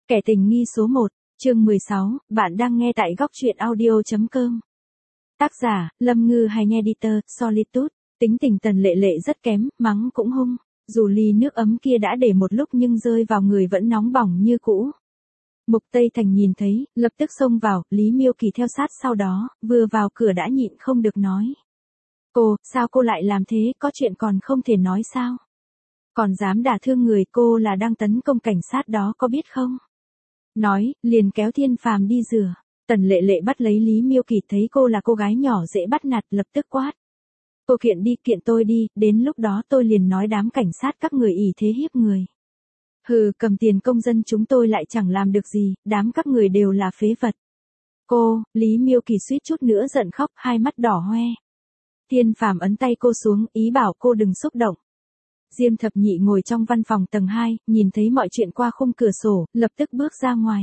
Kẻ tình nghi số 1, chương 16, bạn đang nghe tại góc truyện audio.com. Tác giả, Lâm Ngư Hành Editor, Solitude. Tính tình Tần Lệ Lệ rất kém, mắng cũng hung. Dù ly nước ấm kia đã để một lúc nhưng rơi vào người vẫn nóng bỏng như cũ. Mục Tây Thành nhìn thấy, lập tức xông vào, Lý Miêu Kỳ theo sát sau đó, vừa vào cửa đã nhịn không được nói. Cô, sao cô lại làm thế, có chuyện còn không thể nói sao? Còn dám đả thương người, cô là đang tấn công cảnh sát đó có biết không? Nói, liền kéo Thiên Phàm đi rửa. Tần Lệ Lệ bắt lấy Lý Miêu Kỳ, thấy cô là cô gái nhỏ dễ bắt nạt, lập tức quát. Cô kiện đi, kiện tôi đi, đến lúc đó tôi liền nói đám cảnh sát các người ỷ thế hiếp người. Hừ, cầm tiền công dân chúng tôi lại chẳng làm được gì, đám các người đều là phế vật. Cô, Lý Miêu Kỳ suýt chút nữa giận khóc, hai mắt đỏ hoe. Thiên Phàm ấn tay cô xuống, ý bảo cô đừng xúc động. Diêm Thập Nhị ngồi trong văn phòng tầng 2, nhìn thấy mọi chuyện qua khung cửa sổ, lập tức bước ra ngoài.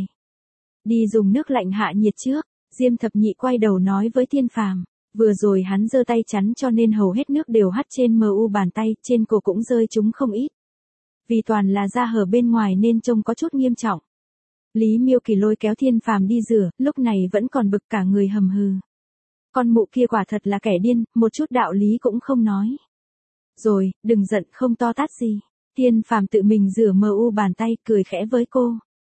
Đi dùng nước lạnh hạ nhiệt trước, Diêm Thập Nhị quay đầu nói với Thiên Phàm, vừa rồi hắn giơ tay chắn cho nên hầu hết nước đều hắt trên mu bàn tay, trên cổ cũng rơi chúng không ít. Vì toàn là da hở bên ngoài nên trông có chút nghiêm trọng. Lý Miêu Kỳ lôi kéo Thiên Phàm đi rửa, lúc này vẫn còn bực cả người hầm hừ. Con mụ kia quả thật là kẻ điên, một chút đạo lý cũng không nói. Rồi, đừng giận, không to tát gì. Thiên Phàm tự mình rửa mu bàn tay, cười khẽ với cô.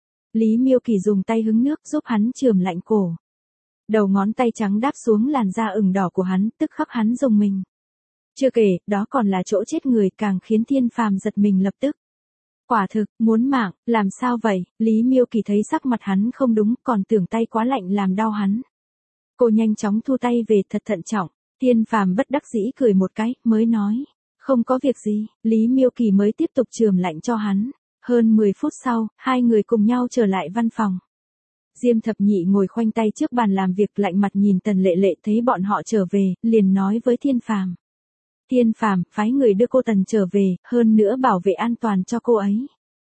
Lý Miêu Kỳ dùng tay hứng nước giúp hắn chườm lạnh cổ. Đầu ngón tay trắng đáp xuống làn da ửng đỏ của hắn, tức khắc hắn rùng mình. Chưa kể, đó còn là chỗ chết người, càng khiến Thiên Phàm giật mình lập tức. Quả thực, muốn mạng, làm sao vậy? Lý Miêu Kỳ thấy sắc mặt hắn không đúng, còn tưởng tay quá lạnh làm đau hắn. Cô nhanh chóng thu tay về, thật thận trọng. Thiên Phàm bất đắc dĩ cười một cái, mới nói. Không có việc gì, Lý Miêu Kỳ mới tiếp tục chườm lạnh cho hắn. Hơn 10 phút sau, hai người cùng nhau trở lại văn phòng. Diêm Thập Nhị ngồi khoanh tay trước bàn làm việc, lạnh mặt nhìn Tần Lệ Lệ, thấy bọn họ trở về, liền nói với Thiên Phàm. Thiên Phàm, phái người đưa cô Tần trở về, hơn nữa bảo vệ an toàn cho cô ấy.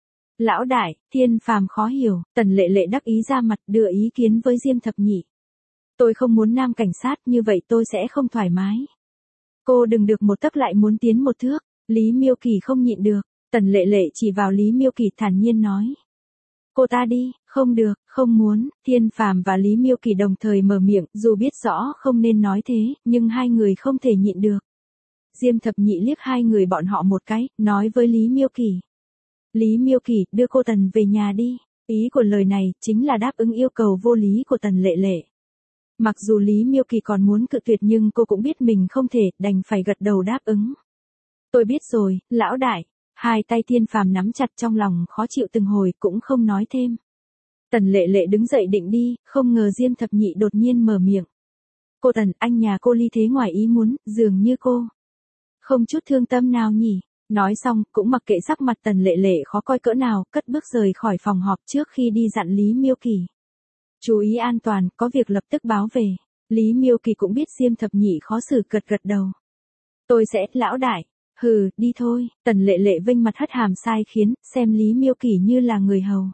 Lão đại, Thiên Phàm khó hiểu, Tần Lệ Lệ đắc ý ra mặt đưa ý kiến với Diêm Thập Nhị. Tôi không muốn nam cảnh sát, như vậy tôi sẽ không thoải mái. Cô đừng được một tấc lại muốn tiến một thước. Lý Miêu Kỳ không nhịn được. Tần Lệ Lệ chỉ vào Lý Miêu Kỳ thản nhiên nói. Cô ta đi, không được, không muốn. Thiên Phàm và Lý Miêu Kỳ đồng thời mở miệng, dù biết rõ không nên nói thế, nhưng hai người không thể nhịn được. Diêm Thập Nhị liếc hai người bọn họ một cái, nói với Lý Miêu Kỳ. Lý Miêu Kỳ, đưa cô Tần về nhà đi. Ý của lời này, chính là đáp ứng yêu cầu vô lý của Tần Lệ Lệ. Mặc dù Lý Miêu Kỳ còn muốn cự tuyệt nhưng cô cũng biết mình không thể, đành phải gật đầu đáp ứng. Tôi biết rồi, lão đại. Hai tay Thiên Phàm nắm chặt, trong lòng khó chịu từng hồi, cũng không nói thêm. Tần Lệ Lệ đứng dậy định đi, không ngờ Diêm Thập Nhị đột nhiên mở miệng. Cô Tần, anh nhà cô ly thế ngoài ý muốn, dường như cô không chút thương tâm nào nhỉ. Nói xong, cũng mặc kệ sắc mặt Tần Lệ Lệ khó coi cỡ nào, cất bước rời khỏi phòng họp trước khi đi dặn Lý Miêu Kỳ. Chú ý an toàn, có việc lập tức báo về. Lý Miêu Kỳ cũng biết Diêm Thập Nhị khó xử, gật gật đầu. Tôi sẽ, lão đại. Hừ, đi thôi. Tần Lệ Lệ vênh mặt hất hàm sai khiến, xem Lý Miêu Kỳ như là người hầu.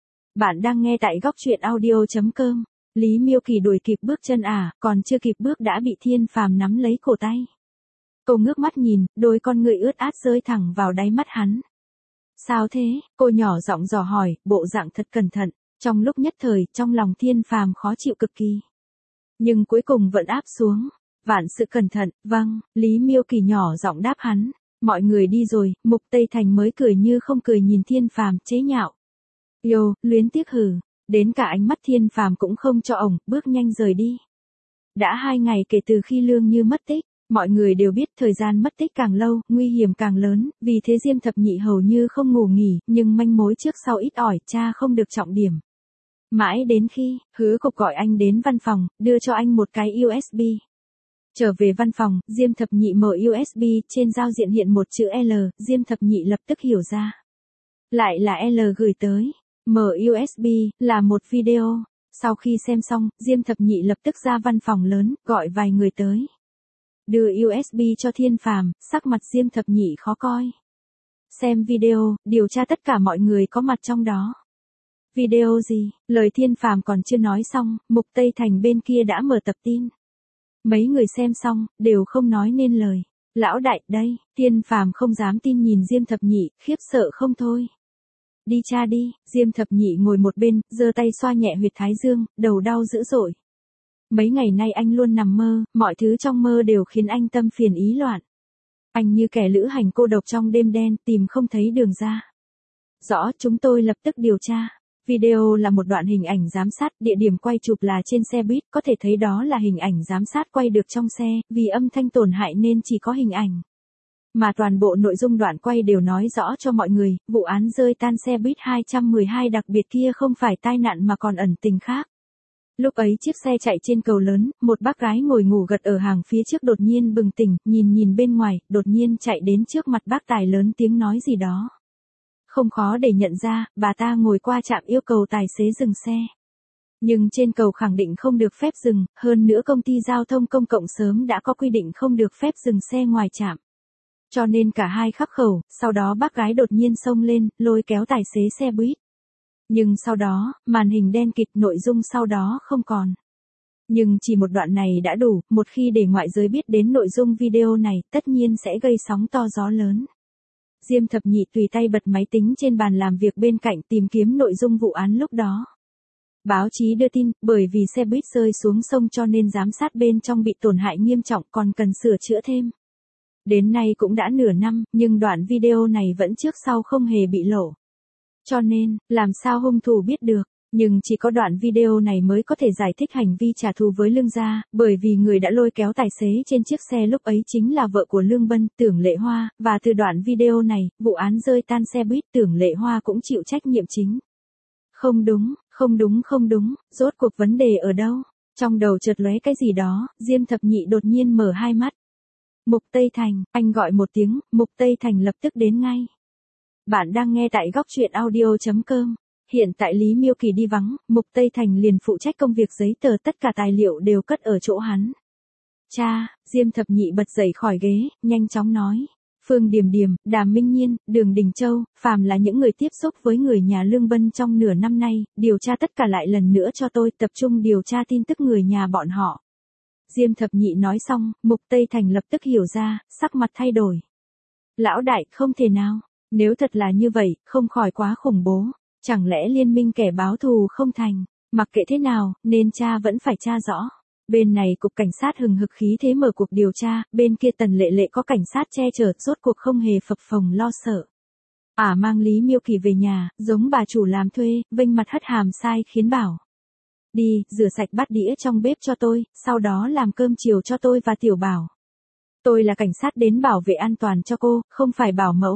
Bạn đang nghe tại góc truyện audio.com. Lý Miêu Kỳ đuổi kịp bước chân còn chưa kịp bước đã bị Thiên Phàm nắm lấy cổ tay. Cô ngước mắt nhìn, đôi con người ướt át rơi thẳng vào đáy mắt hắn. Sao thế? Cô nhỏ giọng dò hỏi, bộ dạng thật cẩn thận. Trong lúc nhất thời, trong lòng Thiên Phàm khó chịu cực kỳ. Nhưng cuối cùng vẫn áp xuống. Vạn sự cẩn thận, vâng, Lý Miêu Kỳ nhỏ giọng đáp hắn. Mọi người đi rồi, Mục Tây Thành mới cười như không cười nhìn Thiên Phàm, chế nhạo. Yo, luyến tiếc hử. Đến cả ánh mắt Thiên Phàm cũng không cho ổng, bước nhanh rời đi. Đã 2 ngày kể từ khi Lương Như mất tích. Mọi người đều biết thời gian mất tích càng lâu, nguy hiểm càng lớn, vì thế Diêm Thập Nhị hầu như không ngủ nghỉ, nhưng manh mối trước sau ít ỏi, cha không được trọng điểm. Mãi đến khi, Hứa Cục gọi anh đến văn phòng, đưa cho anh một cái USB. Trở về văn phòng, Diêm Thập Nhị mở USB, trên giao diện hiện một chữ L, Diêm Thập Nhị lập tức hiểu ra. Lại là L gửi tới. Mở USB, là một video. Sau khi xem xong, Diêm Thập Nhị lập tức ra văn phòng lớn, gọi vài người tới. Đưa USB cho Thiên Phàm, sắc mặt Diêm Thập Nhị khó coi. Xem video, điều tra tất cả mọi người có mặt trong đó. Video gì? Lời Thiên Phàm còn chưa nói xong, Mục Tây Thành bên kia đã mở tập tin. Mấy người xem xong, đều không nói nên lời. Lão đại, đây, Thiên Phàm không dám tin nhìn Diêm Thập Nhị, khiếp sợ không thôi. Đi cha đi, Diêm Thập Nhị ngồi một bên, giơ tay xoa nhẹ huyệt thái dương, đầu đau dữ dội. Mấy ngày nay anh luôn nằm mơ, mọi thứ trong mơ đều khiến anh tâm phiền ý loạn. Anh như kẻ lữ hành cô độc trong đêm đen, tìm không thấy đường ra. Rõ, chúng tôi lập tức điều tra. Video là một đoạn hình ảnh giám sát, địa điểm quay chụp là trên xe buýt, có thể thấy đó là hình ảnh giám sát quay được trong xe, vì âm thanh tổn hại nên chỉ có hình ảnh. Mà toàn bộ nội dung đoạn quay đều nói rõ cho mọi người, vụ án rơi tan xe buýt 212 đặc biệt kia không phải tai nạn mà còn ẩn tình khác. Lúc ấy chiếc xe chạy trên cầu lớn, một bác gái ngồi ngủ gật ở hàng phía trước đột nhiên bừng tỉnh, nhìn bên ngoài, đột nhiên chạy đến trước mặt bác tài lớn tiếng nói gì đó. Không khó để nhận ra, bà ta ngồi qua trạm yêu cầu tài xế dừng xe. Nhưng trên cầu khẳng định không được phép dừng, hơn nữa công ty giao thông công cộng sớm đã có quy định không được phép dừng xe ngoài trạm. Cho nên cả hai khắc khẩu, sau đó bác gái đột nhiên xông lên, lôi kéo tài xế xe buýt. Nhưng sau đó, màn hình đen kịt, nội dung sau đó không còn. Nhưng chỉ một đoạn này đã đủ, một khi để ngoại giới biết đến nội dung video này, tất nhiên sẽ gây sóng to gió lớn. Diêm Thập Nhị tùy tay bật máy tính trên bàn làm việc bên cạnh tìm kiếm nội dung vụ án lúc đó. Báo chí đưa tin, bởi vì xe buýt rơi xuống sông cho nên giám sát bên trong bị tổn hại nghiêm trọng còn cần sửa chữa thêm. Đến nay cũng đã nửa năm, nhưng đoạn video này vẫn trước sau không hề bị lộ. Cho nên, làm sao hung thủ biết được, nhưng chỉ có đoạn video này mới có thể giải thích hành vi trả thù với Lương gia, bởi vì người đã lôi kéo tài xế trên chiếc xe lúc ấy chính là vợ của Lương Bân, Tưởng Lệ Hoa, và từ đoạn video này, vụ án rơi tan xe buýt Tưởng Lệ Hoa cũng chịu trách nhiệm chính. Không đúng, rốt cuộc vấn đề ở đâu? Trong đầu chợt lóe cái gì đó, Diêm Thập Nhị đột nhiên mở hai mắt. Mục Tây Thành, anh gọi một tiếng, Mục Tây Thành lập tức đến ngay. Bạn đang nghe tại góc truyện audio.com. Hiện tại Lý Miêu Kỳ đi vắng, Mục Tây Thành liền phụ trách công việc giấy tờ, tất cả tài liệu đều cất ở chỗ hắn. Cha, Diêm Thập Nhị bật dậy khỏi ghế, nhanh chóng nói. Phương Điềm Điềm, Đàm Minh Nhiên, Đường Đình Châu, phàm là những người tiếp xúc với người nhà Lương Bân trong nửa năm nay, điều tra tất cả lại lần nữa cho tôi, tập trung điều tra tin tức người nhà bọn họ. Diêm Thập Nhị nói xong, Mục Tây Thành lập tức hiểu ra, sắc mặt thay đổi. Lão đại, không thể nào. Nếu thật là như vậy, không khỏi quá khủng bố. Chẳng lẽ liên minh kẻ báo thù không thành? Mặc kệ thế nào, nên cha vẫn phải tra rõ. Bên này cục cảnh sát hừng hực khí thế mở cuộc điều tra, bên kia Tần Lệ Lệ có cảnh sát che chở, rốt cuộc không hề phập phồng lo sợ. Mang Lý Miêu Kỳ về nhà, giống bà chủ làm thuê, vênh mặt hất hàm sai khiến bảo. Đi, rửa sạch bát đĩa trong bếp cho tôi, sau đó làm cơm chiều cho tôi và Tiểu Bảo. Tôi là cảnh sát đến bảo vệ an toàn cho cô, không phải bảo mẫu.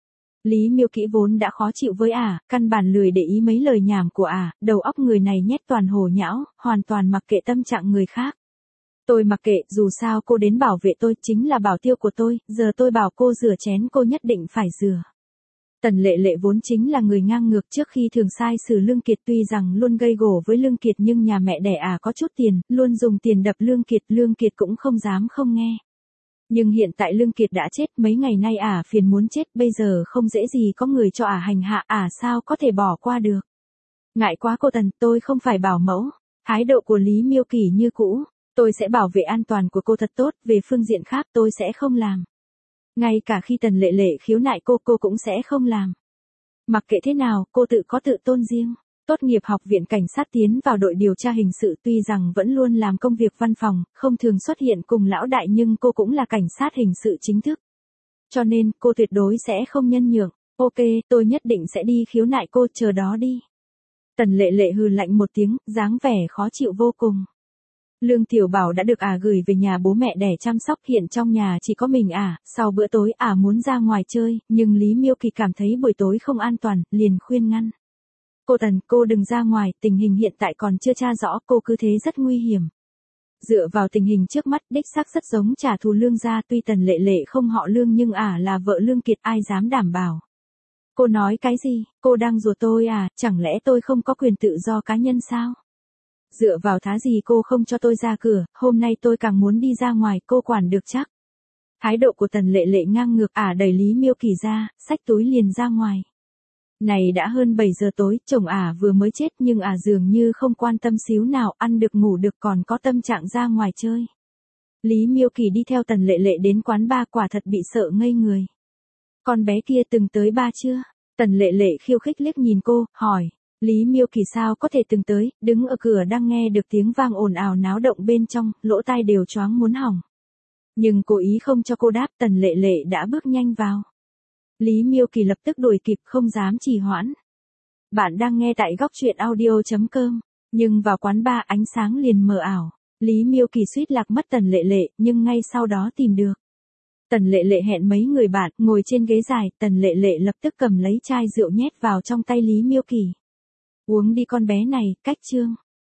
Lý Miêu Kỹ vốn đã khó chịu với căn bản lười để ý mấy lời nhảm của đầu óc người này nhét toàn hồ nhão, hoàn toàn mặc kệ tâm trạng người khác. Tôi mặc kệ, dù sao cô đến bảo vệ tôi, chính là bảo tiêu của tôi, giờ tôi bảo cô rửa chén cô nhất định phải rửa. Tần Lệ Lệ vốn chính là người ngang ngược, trước khi thường sai xử Lương Kiệt, tuy rằng luôn gây gổ với Lương Kiệt nhưng nhà mẹ đẻ có chút tiền, luôn dùng tiền đập Lương Kiệt cũng không dám không nghe. Nhưng hiện tại Lương Kiệt đã chết, mấy ngày nay phiền muốn chết, bây giờ không dễ gì có người cho hành hạ, sao có thể bỏ qua được. Ngại quá cô Tần, tôi không phải bảo mẫu. Thái độ của Lý Miêu Kỳ như cũ, tôi sẽ bảo vệ an toàn của cô thật tốt, về phương diện khác tôi sẽ không làm. Ngay cả khi Tần Lệ Lệ khiếu nại cô cũng sẽ không làm. Mặc kệ thế nào, cô tự có tự tôn riêng. Tốt nghiệp học viện cảnh sát tiến vào đội điều tra hình sự, tuy rằng vẫn luôn làm công việc văn phòng, không thường xuất hiện cùng lão đại, nhưng cô cũng là cảnh sát hình sự chính thức. Cho nên, cô tuyệt đối sẽ không nhân nhượng. Ok, tôi nhất định sẽ đi khiếu nại cô, chờ đó đi. Tần Lệ Lệ hừ lạnh một tiếng, dáng vẻ khó chịu vô cùng. Lương Tiểu Bảo đã được gửi về nhà bố mẹ đẻ chăm sóc, hiện trong nhà chỉ có mình sau bữa tối muốn ra ngoài chơi, nhưng Lý Miêu Kỳ cảm thấy buổi tối không an toàn, liền khuyên ngăn. Cô Tần, cô đừng ra ngoài, tình hình hiện tại còn chưa tra rõ, cô cứ thế rất nguy hiểm. Dựa vào tình hình trước mắt, đích xác rất giống trả thù Lương gia, tuy Tần Lệ Lệ không họ Lương nhưng là vợ Lương Kiệt, ai dám đảm bảo. Cô nói cái gì, cô đang rủa tôi chẳng lẽ tôi không có quyền tự do cá nhân sao? Dựa vào thá gì cô không cho tôi ra cửa, hôm nay tôi càng muốn đi ra ngoài, cô quản được chắc. Thái độ của Tần Lệ Lệ ngang ngược, đẩy Lý Miêu Kỳ ra, xách túi liền ra ngoài. Này đã hơn 7 giờ tối, chồng vừa mới chết nhưng dường như không quan tâm xíu nào, ăn được ngủ được còn có tâm trạng ra ngoài chơi. Lý Miêu Kỳ đi theo Tần Lệ Lệ đến quán bar, quả thật bị sợ ngây người. Con bé kia từng tới bar chưa? Tần lệ lệ khiêu khích liếc nhìn cô, hỏi. Lý Miêu Kỳ sao có thể từng tới, đứng ở cửa đang nghe được tiếng vang ồn ào náo động bên trong, lỗ tai đều choáng muốn hỏng. Nhưng cố ý không cho cô đáp, Tần lệ lệ đã bước nhanh vào. Lý Miêu Kỳ lập tức đuổi kịp, không dám trì hoãn. Bạn đang nghe tại góc truyện audio.com. Nhưng vào quán bar ánh sáng liền mờ ảo. Lý Miêu Kỳ suýt lạc mất Tần lệ lệ, nhưng ngay sau đó tìm được. Tần lệ lệ hẹn mấy người bạn, ngồi trên ghế dài, Tần lệ lệ lập tức cầm lấy chai rượu nhét vào trong tay Lý Miêu Kỳ. Uống đi con bé này, cách chương.